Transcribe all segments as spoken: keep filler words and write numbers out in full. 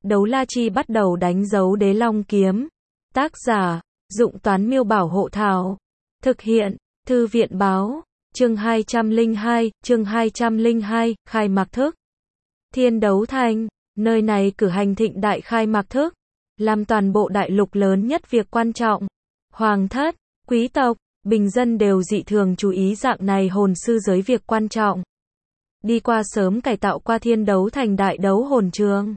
Đấu la chi bắt đầu đánh dấu đế long kiếm. Tác giả, Dụng Toán Miêu Bảo Hộ Thảo. Thực hiện, Thư viện Báo. Chương hai trăm lẻ hai, chương hai trăm lẻ hai, khai mạc thức. Thiên Đấu Thành, nơi này cử hành thịnh đại khai mạc thức, làm toàn bộ đại lục lớn nhất việc quan trọng. Hoàng thất, quý tộc, bình dân đều dị thường chú ý dạng này hồn sư giới việc quan trọng. Đi qua sớm cải tạo qua Thiên Đấu Thành đại đấu hồn trường.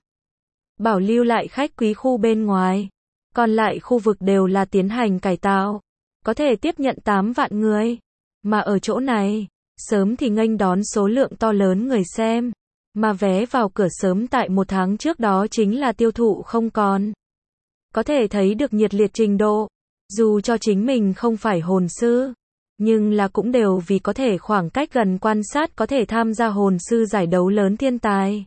Bảo lưu lại khách quý khu bên ngoài. Còn lại khu vực đều là tiến hành cải tạo. Có thể tiếp nhận tám vạn người. Mà ở chỗ này, sớm thì nghênh đón số lượng to lớn người xem. Mà vé vào cửa sớm tại một tháng trước đó chính là tiêu thụ không còn. Có thể thấy được nhiệt liệt trình độ. Dù cho chính mình không phải hồn sư, nhưng là cũng đều vì có thể khoảng cách gần quan sát có thể tham gia hồn sư giải đấu lớn thiên tài.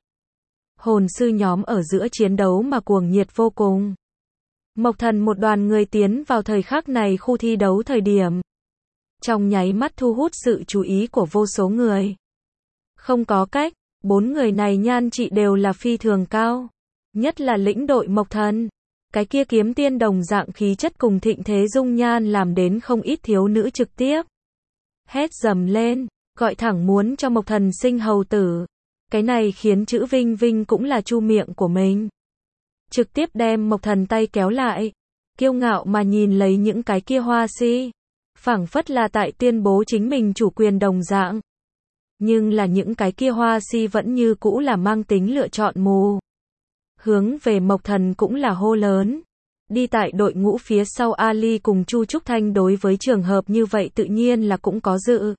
Hồn sư nhóm ở giữa chiến đấu mà cuồng nhiệt vô cùng. Mộc Thần một đoàn người tiến vào thời khắc này khu thi đấu thời điểm. Trong nháy mắt thu hút sự chú ý của vô số người. Không có cách, bốn người này nhan trị đều là phi thường cao. Nhất là lĩnh đội Mộc Thần. Cái kia kiếm tiên đồng dạng khí chất cùng thịnh thế dung nhan làm đến không ít thiếu nữ trực tiếp. Hét dầm lên, gọi thẳng muốn cho Mộc Thần sinh hầu tử. Cái này khiến chữ Vinh Vinh cũng là chu miệng của mình. Trực tiếp đem Mộc Thần tay kéo lại. Kiêu ngạo mà nhìn lấy những cái kia hoa si. Phảng phất là tại tuyên bố chính mình chủ quyền đồng dạng. Nhưng là những cái kia hoa si vẫn như cũ là mang tính lựa chọn mù. Hướng về Mộc Thần cũng là hô lớn. Đi tại đội ngũ phía sau Ali cùng Chu Trúc Thanh đối với trường hợp như vậy tự nhiên là cũng có dự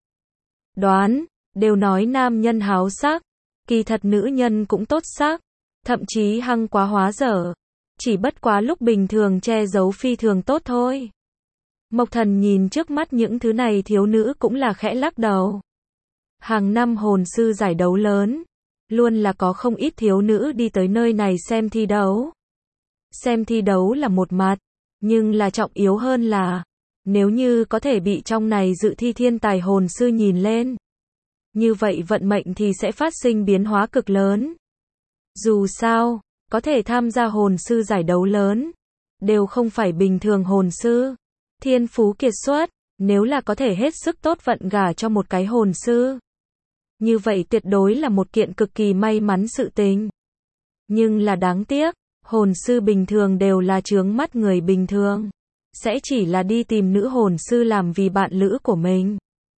đoán, đều nói nam nhân háo sắc, kỳ thật nữ nhân cũng tốt sắc, thậm chí hăng quá hóa dở, chỉ bất quá lúc bình thường che giấu phi thường tốt thôi. Mộc Thần nhìn trước mắt những thứ này thiếu nữ cũng là khẽ lắc đầu. Hàng năm hồn sư giải đấu lớn, luôn là có không ít thiếu nữ đi tới nơi này xem thi đấu. Xem thi đấu là một mặt, nhưng là trọng yếu hơn là, nếu như có thể bị trong này dự thi thiên tài hồn sư nhìn lên, như vậy vận mệnh thì sẽ phát sinh biến hóa cực lớn. Dù sao, có thể tham gia hồn sư giải đấu lớn, đều không phải bình thường hồn sư. Thiên phú kiệt xuất, nếu là có thể hết sức tốt vận gả cho một cái hồn sư. Như vậy tuyệt đối là một kiện cực kỳ may mắn sự tình. Nhưng là đáng tiếc, hồn sư bình thường đều là chướng mắt người bình thường. Sẽ chỉ là đi tìm nữ hồn sư làm vì bạn lữ của mình.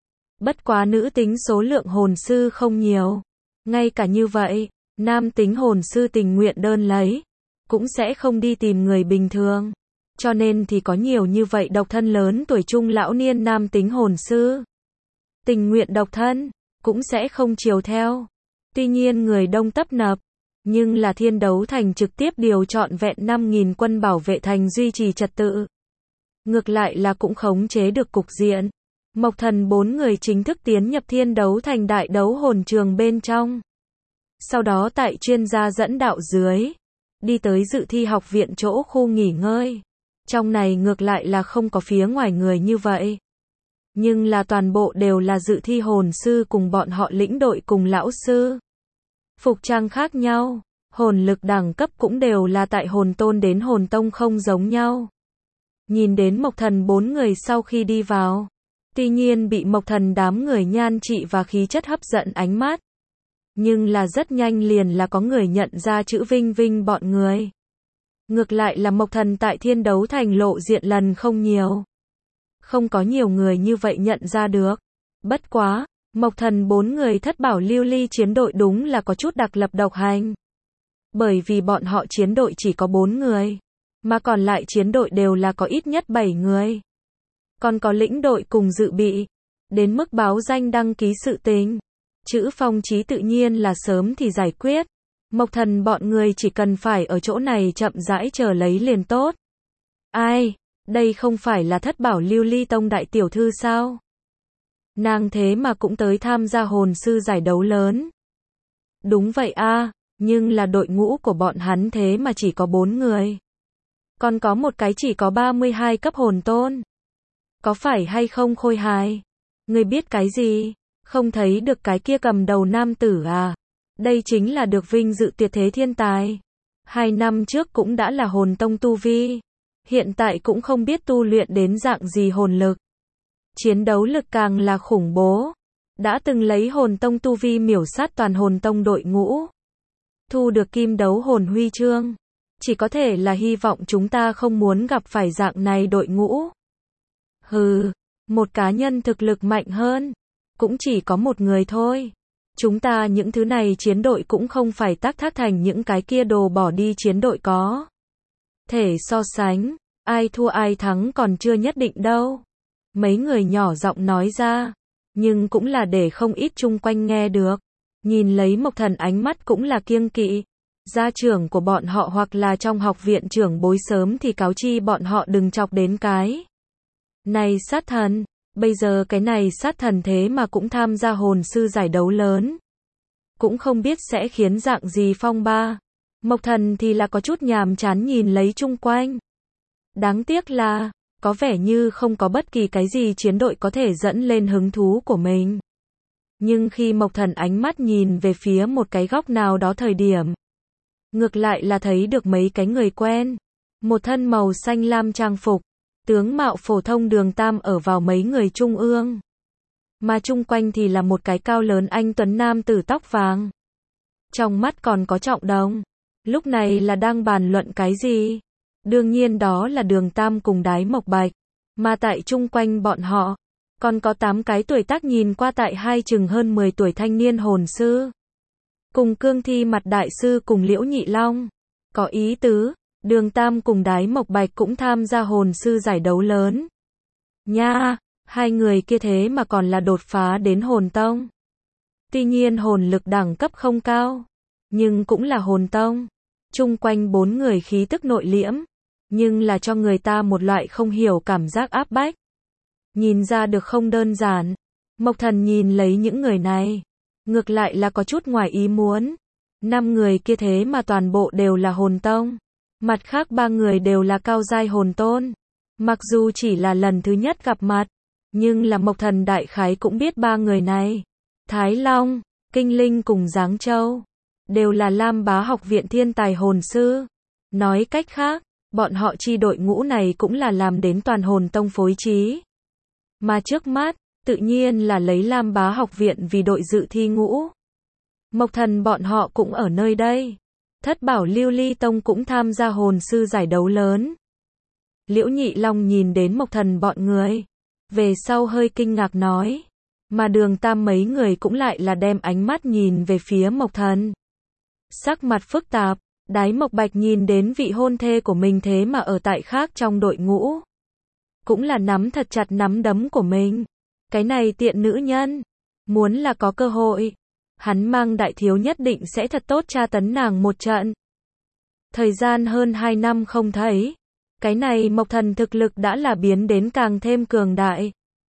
Bất quá nữ tính số lượng hồn sư không nhiều. Ngay cả như vậy, nam tính hồn sư tình nguyện đơn lấy, cũng sẽ không đi tìm người bình thường. Cho nên thì có nhiều như vậy độc thân lớn tuổi trung lão niên nam tính hồn sư. Tình nguyện độc thân, cũng sẽ không chiều theo. Tuy nhiên người đông tấp nập, nhưng là Thiên Đấu Thành trực tiếp điều trọn vẹn năm nghìn quân bảo vệ thành duy trì trật tự. Ngược lại là cũng khống chế được cục diện. Mộc Thần bốn người chính thức tiến nhập Thiên Đấu Thành đại đấu hồn trường bên trong. Sau đó tại chuyên gia dẫn đạo dưới, đi tới dự thi học viện chỗ khu nghỉ ngơi. Trong này ngược lại là không có phía ngoài người như vậy. Nhưng là toàn bộ đều là dự thi hồn sư cùng bọn họ lĩnh đội cùng lão sư. Phục trang khác nhau, hồn lực đẳng cấp cũng đều là tại hồn tôn đến hồn tông không giống nhau. Nhìn đến Mộc Thần bốn người sau khi đi vào, tuy nhiên bị Mộc Thần đám người nhan trị và khí chất hấp dẫn ánh mắt. Nhưng là rất nhanh liền là có người nhận ra chữ Vinh Vinh bọn người. Ngược lại là Mộc Thần tại Thiên Đấu Thành lộ diện lần không nhiều. Không có nhiều người như vậy nhận ra được. Bất quá, Mộc Thần bốn người thất bảo lưu ly chiến đội đúng là có chút đặc lập độc hành. Bởi vì bọn họ chiến đội chỉ có bốn người, mà còn lại chiến đội đều là có ít nhất bảy người. Còn có lĩnh đội cùng dự bị, đến mức báo danh đăng ký sự tình. Chữ Phong Chí tự nhiên là sớm thì giải quyết. Mộc Thần bọn người chỉ cần phải ở chỗ này chậm rãi chờ lấy liền tốt. Ai, đây không phải là thất bảo lưu ly tông đại tiểu thư sao? Nàng thế mà cũng tới tham gia hồn sư giải đấu lớn. Đúng vậy a, nhưng là đội ngũ của bọn hắn thế mà chỉ có bốn người. Còn có một cái chỉ có ba mươi hai cấp hồn tôn. Có phải hay không Khôi Hài? Người biết cái gì? Không thấy được cái kia cầm đầu nam tử à? Đây chính là được vinh dự tuyệt thế thiên tài. Hai năm trước cũng đã là hồn tông tu vi. Hiện tại cũng không biết tu luyện đến dạng gì hồn lực. Chiến đấu lực càng là khủng bố. Đã từng lấy hồn tông tu vi miểu sát toàn hồn tông đội ngũ. Thu được kim đấu hồn huy chương. Chỉ có thể là hy vọng chúng ta không muốn gặp phải dạng này đội ngũ. Hừ, một cá nhân thực lực mạnh hơn. Cũng chỉ có một người thôi. Chúng ta những thứ này chiến đội cũng không phải tác thác thành những cái kia đồ bỏ đi chiến đội có. Thể so sánh, ai thua ai thắng còn chưa nhất định đâu. Mấy người nhỏ giọng nói ra, nhưng cũng là để không ít chung quanh nghe được. Nhìn lấy Mộc Thần ánh mắt cũng là kiêng kỵ. Gia trưởng của bọn họ hoặc là trong học viện trưởng bối sớm thì cáo chi bọn họ đừng chọc đến cái này sát thần. Bây giờ cái này sát thần thế mà cũng tham gia hồn sư giải đấu lớn. Cũng không biết sẽ khiến dạng gì phong ba. Mộc Thần thì là có chút nhàm chán nhìn lấy chung quanh. Đáng tiếc là, có vẻ như không có bất kỳ cái gì chiến đội có thể dẫn lên hứng thú của mình. Nhưng khi Mộc Thần ánh mắt nhìn về phía một cái góc nào đó thời điểm, ngược lại là thấy được mấy cái người quen. Một thân màu xanh lam trang phục, tướng mạo phổ thông Đường Tam ở vào mấy người trung ương. Mà chung quanh thì là một cái cao lớn anh tuấn nam tử tóc vàng. Trong mắt còn có Trọng Đồng. Lúc này là đang bàn luận cái gì? Đương nhiên đó là Đường Tam cùng Đái Mộc Bạch. Mà tại chung quanh bọn họ, còn có tám cái tuổi tác nhìn qua tại hai chừng hơn mười tuổi thanh niên hồn sư. Cùng cương thi mặt đại sư cùng Liễu Nhị Long. Có ý tứ, Đường Tam cùng Đái Mộc Bạch cũng tham gia hồn sư giải đấu lớn. Nha, hai người kia thế mà còn là đột phá đến hồn tông. Tuy nhiên hồn lực đẳng cấp không cao, nhưng cũng là hồn tông. Chung quanh bốn người khí tức nội liễm, nhưng là cho người ta một loại không hiểu cảm giác áp bách. Nhìn ra được không đơn giản. Mộc Thần nhìn lấy những người này, ngược lại là có chút ngoài ý muốn. Năm người kia thế mà toàn bộ đều là hồn tông. Mặt khác ba người đều là cao giai hồn tôn. Mặc dù chỉ là lần thứ nhất gặp mặt, nhưng là Mộc Thần đại khái cũng biết ba người này. Thái Long, Kinh Linh cùng Giáng Châu đều là Lam Bá học viện thiên tài hồn sư. Nói cách khác, bọn họ chi đội ngũ này cũng là làm đến toàn hồn tông phối trí. Mà trước mắt, tự nhiên là lấy Lam Bá học viện vì đội dự thi ngũ. Mộc Thần bọn họ cũng ở nơi đây. Thất bảo Lưu Ly Tông cũng tham gia hồn sư giải đấu lớn. Liễu Nhị Long nhìn đến Mộc Thần bọn người, về sau hơi kinh ngạc nói. Mà Đường Tam mấy người cũng lại là đem ánh mắt nhìn về phía Mộc Thần. Sắc mặt phức tạp, Đái Mộc Bạch nhìn đến vị hôn thê của mình thế mà ở tại khác trong đội ngũ. Cũng là nắm thật chặt nắm đấm của mình. Cái này tiện nữ nhân. Muốn là có cơ hội, hắn mang đại thiếu nhất định sẽ thật tốt tra tấn nàng một trận. Thời gian hơn hai năm không thấy. Cái này Mộc Thần thực lực đã là biến đến càng thêm cường đại.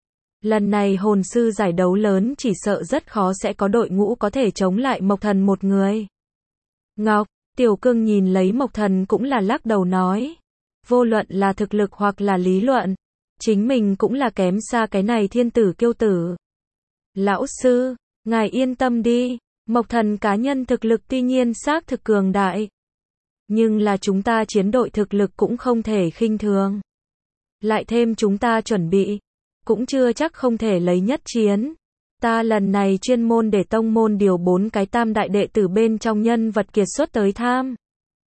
Lần này hồn sư giải đấu lớn chỉ sợ rất khó sẽ có đội ngũ có thể chống lại Mộc Thần một người. Ngọc, Tiểu Cương nhìn lấy Mộc Thần cũng là lắc đầu nói. Vô luận là thực lực hoặc là lý luận, chính mình cũng là kém xa cái này thiên tử kiêu tử. Lão sư, ngài yên tâm đi, Mộc Thần cá nhân thực lực tuy nhiên xác thực cường đại. Nhưng là chúng ta chiến đội thực lực cũng không thể khinh thường. Lại thêm chúng ta chuẩn bị, cũng chưa chắc không thể lấy nhất chiến. Ta lần này chuyên môn để tông môn điều bốn cái tam đại đệ tử bên trong nhân vật kiệt xuất tới tham.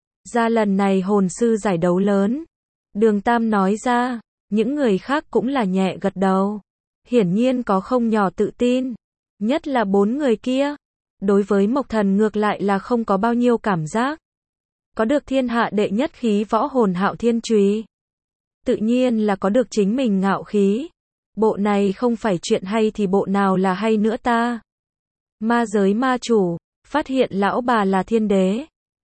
Ra lần này hồn sư giải đấu lớn. Đường Tam nói ra, những người khác cũng là nhẹ gật đầu. Hiển nhiên có không nhỏ tự tin. Nhất là bốn người kia. Đối với Mộc Thần ngược lại là không có bao nhiêu cảm giác. Có được thiên hạ đệ nhất khí võ hồn Hạo Thiên Chùy. Tự nhiên là có được chính mình ngạo khí. Bộ này không phải chuyện hay thì bộ nào là hay nữa ta. Ma giới ma chủ, phát hiện lão bà là thiên đế.